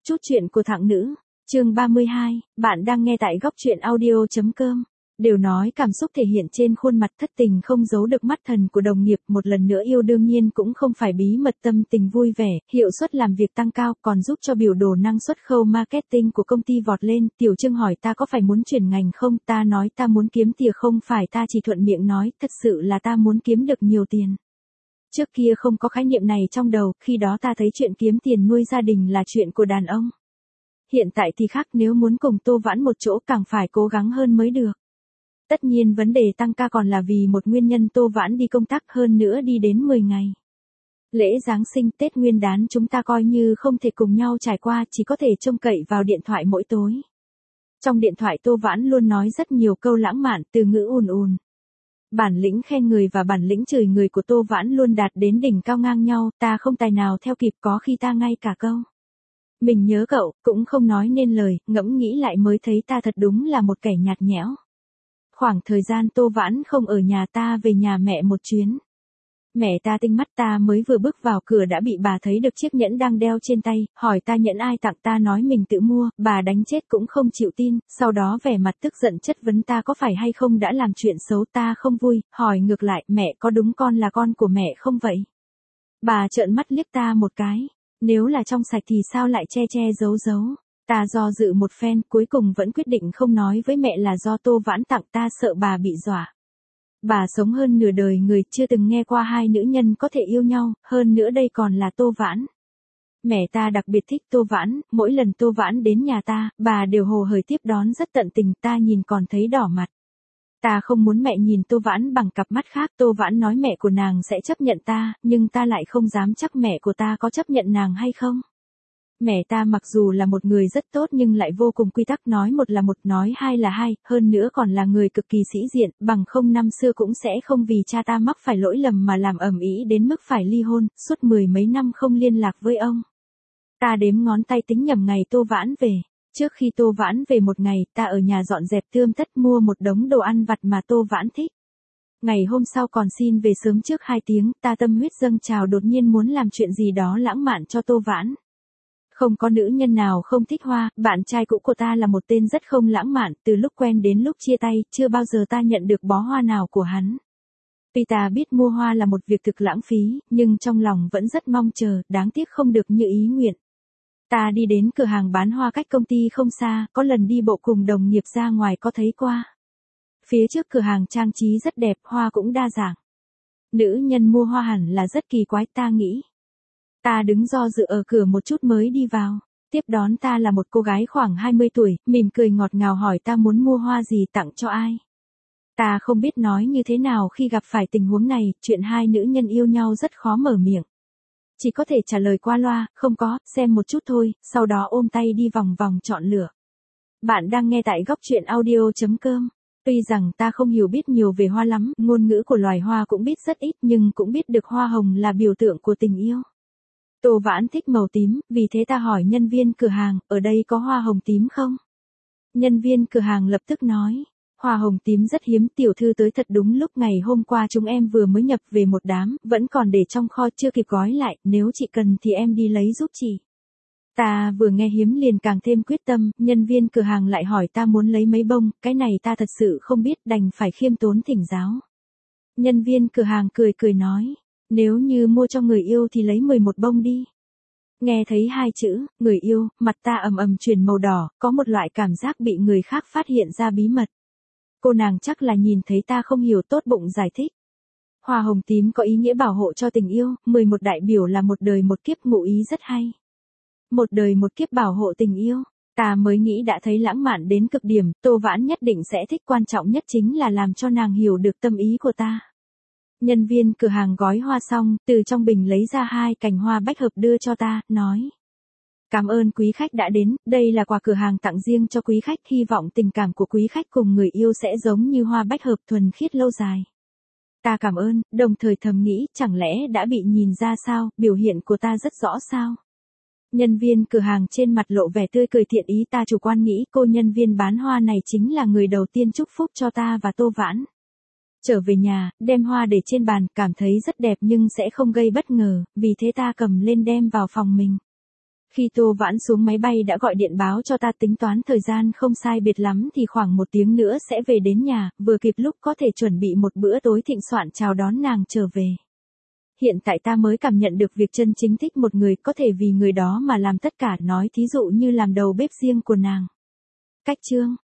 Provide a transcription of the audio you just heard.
Chút chuyện của thằng nữ, chương 32, bạn đang nghe tại góc truyện audio.com. Đều nói cảm xúc thể hiện trên khuôn mặt, thất tình không giấu được mắt thần của đồng nghiệp, một lần nữa yêu đương nhiên cũng không phải bí mật, tâm tình vui vẻ, hiệu suất làm việc tăng cao, còn giúp cho biểu đồ năng suất khâu marketing của công ty vọt lên. Tiểu Trương hỏi ta có phải muốn chuyển ngành không, ta nói ta muốn kiếm tiền, không phải ta chỉ thuận miệng nói, thật sự là ta muốn kiếm được nhiều tiền. Trước kia không có khái niệm này trong đầu, khi đó ta thấy chuyện kiếm tiền nuôi gia đình là chuyện của đàn ông. Hiện tại thì khác, nếu muốn cùng Tô Vãn một chỗ càng phải cố gắng hơn mới được. Tất nhiên vấn đề tăng ca còn là vì một nguyên nhân, Tô Vãn đi công tác, hơn nữa đi đến 10 ngày. Lễ Giáng sinh, Tết Nguyên đán chúng ta coi như không thể cùng nhau trải qua, chỉ có thể trông cậy vào điện thoại mỗi tối. Trong điện thoại Tô Vãn luôn nói rất nhiều câu lãng mạn, từ ngữ ùn ùn. Bản lĩnh khen người và bản lĩnh chửi người của Tô Vãn luôn đạt đến đỉnh cao ngang nhau, ta không tài nào theo kịp, có khi ta ngay cả câu "mình nhớ cậu" cũng không nói nên lời, ngẫm nghĩ lại mới thấy ta thật đúng là một kẻ nhạt nhẽo. Khoảng thời gian Tô Vãn không ở nhà, ta về nhà mẹ một chuyến. Mẹ ta tinh mắt, ta mới vừa bước vào cửa đã bị bà thấy được chiếc nhẫn đang đeo trên tay, hỏi ta nhẫn ai tặng, ta nói mình tự mua, bà đánh chết cũng không chịu tin, sau đó vẻ mặt tức giận chất vấn ta có phải hay không đã làm chuyện xấu. Ta không vui, hỏi ngược lại, mẹ có đúng con là con của mẹ không vậy? Bà trợn mắt liếc ta một cái, nếu là trong sạch thì sao lại che che giấu giấu? Ta do dự một phen, cuối cùng vẫn quyết định không nói với mẹ là do Tô Vãn tặng, ta sợ bà bị dọa. Bà sống hơn nửa đời người, chưa từng nghe qua hai nữ nhân có thể yêu nhau, hơn nữa đây còn là Tô Vãn. Mẹ ta đặc biệt thích Tô Vãn, mỗi lần Tô Vãn đến nhà ta, bà đều hồ hởi tiếp đón rất tận tình, ta nhìn còn thấy đỏ mặt. Ta không muốn mẹ nhìn Tô Vãn bằng cặp mắt khác, Tô Vãn nói mẹ của nàng sẽ chấp nhận ta, nhưng ta lại không dám chắc mẹ của ta có chấp nhận nàng hay không. Mẹ ta mặc dù là một người rất tốt nhưng lại vô cùng quy tắc, nói một là một, nói hai là hai, hơn nữa còn là người cực kỳ sĩ diện, bằng không năm xưa cũng sẽ không vì cha ta mắc phải lỗi lầm mà làm ầm ĩ đến mức phải ly hôn, suốt 10 mấy năm không liên lạc với ông. Ta đếm ngón tay tính nhầm ngày Tô Vãn về. Trước khi Tô Vãn về một ngày, ta ở nhà dọn dẹp tươm tất, mua một đống đồ ăn vặt mà Tô Vãn thích. Ngày hôm sau còn xin về sớm trước 2 tiếng, ta tâm huyết dâng trào, đột nhiên muốn làm chuyện gì đó lãng mạn cho Tô Vãn. Không có nữ nhân nào không thích hoa, bạn trai cũ của ta là một tên rất không lãng mạn, từ lúc quen đến lúc chia tay, chưa bao giờ ta nhận được bó hoa nào của hắn. Tuy ta biết mua hoa là một việc thực lãng phí, nhưng trong lòng vẫn rất mong chờ, đáng tiếc không được như ý nguyện. Ta đi đến cửa hàng bán hoa cách công ty không xa, có lần đi bộ cùng đồng nghiệp ra ngoài có thấy qua. Phía trước cửa hàng trang trí rất đẹp, hoa cũng đa dạng. Nữ nhân mua hoa hẳn là rất kỳ quái, ta nghĩ. Ta đứng do dự ở cửa một chút mới đi vào. Tiếp đón ta là một cô gái khoảng 20 tuổi, mỉm cười ngọt ngào hỏi ta muốn mua hoa gì, tặng cho ai. Ta không biết nói như thế nào khi gặp phải tình huống này, chuyện hai nữ nhân yêu nhau rất khó mở miệng. Chỉ có thể trả lời qua loa, không có, xem một chút thôi, sau đó ôm tay đi vòng vòng chọn lựa. Bạn đang nghe tại góc truyện audio.com. Tuy rằng ta không hiểu biết nhiều về hoa lắm, ngôn ngữ của loài hoa cũng biết rất ít, nhưng cũng biết được hoa hồng là biểu tượng của tình yêu. Tô Vãn thích màu tím, vì thế ta hỏi nhân viên cửa hàng, ở đây có hoa hồng tím không? Nhân viên cửa hàng lập tức nói, hoa hồng tím rất hiếm, tiểu thư tới thật đúng lúc, ngày hôm qua chúng em vừa mới nhập về một đám, vẫn còn để trong kho chưa kịp gói lại, nếu chị cần thì em đi lấy giúp chị. Ta vừa nghe hiếm liền càng thêm quyết tâm, nhân viên cửa hàng lại hỏi ta muốn lấy mấy bông, cái này ta thật sự không biết, đành phải khiêm tốn thỉnh giáo. Nhân viên cửa hàng cười cười nói, nếu như mua cho người yêu thì lấy 11 bông đi. Nghe thấy hai chữ, người yêu, mặt ta ầm ầm chuyển màu đỏ, có một loại cảm giác bị người khác phát hiện ra bí mật. Cô nàng chắc là nhìn thấy ta không hiểu, tốt bụng giải thích. Hoa hồng tím có ý nghĩa bảo hộ cho tình yêu, 11 đại biểu là một đời một kiếp, ngụ ý rất hay. Một đời một kiếp bảo hộ tình yêu, ta mới nghĩ đã thấy lãng mạn đến cực điểm, Tô Vãn nhất định sẽ thích, quan trọng nhất chính là làm cho nàng hiểu được tâm ý của ta. Nhân viên cửa hàng gói hoa xong, từ trong bình lấy ra 2 cành hoa bách hợp đưa cho ta, nói. Cảm ơn quý khách đã đến, đây là quà cửa hàng tặng riêng cho quý khách, hy vọng tình cảm của quý khách cùng người yêu sẽ giống như hoa bách hợp, thuần khiết lâu dài. Ta cảm ơn, đồng thời thầm nghĩ, chẳng lẽ đã bị nhìn ra sao, biểu hiện của ta rất rõ sao. Nhân viên cửa hàng trên mặt lộ vẻ tươi cười thiện ý, ta chủ quan nghĩ cô nhân viên bán hoa này chính là người đầu tiên chúc phúc cho ta và Tô Vãn. Trở về nhà, đem hoa để trên bàn, cảm thấy rất đẹp nhưng sẽ không gây bất ngờ, vì thế ta cầm lên đem vào phòng mình. Khi Tô Vãn xuống máy bay đã gọi điện báo cho ta, tính toán thời gian không sai biệt lắm thì khoảng 1 tiếng nữa sẽ về đến nhà, vừa kịp lúc có thể chuẩn bị một bữa tối thịnh soạn chào đón nàng trở về. Hiện tại ta mới cảm nhận được việc chân chính thích một người có thể vì người đó mà làm tất cả, nói thí dụ như làm đầu bếp riêng của nàng. Cách chương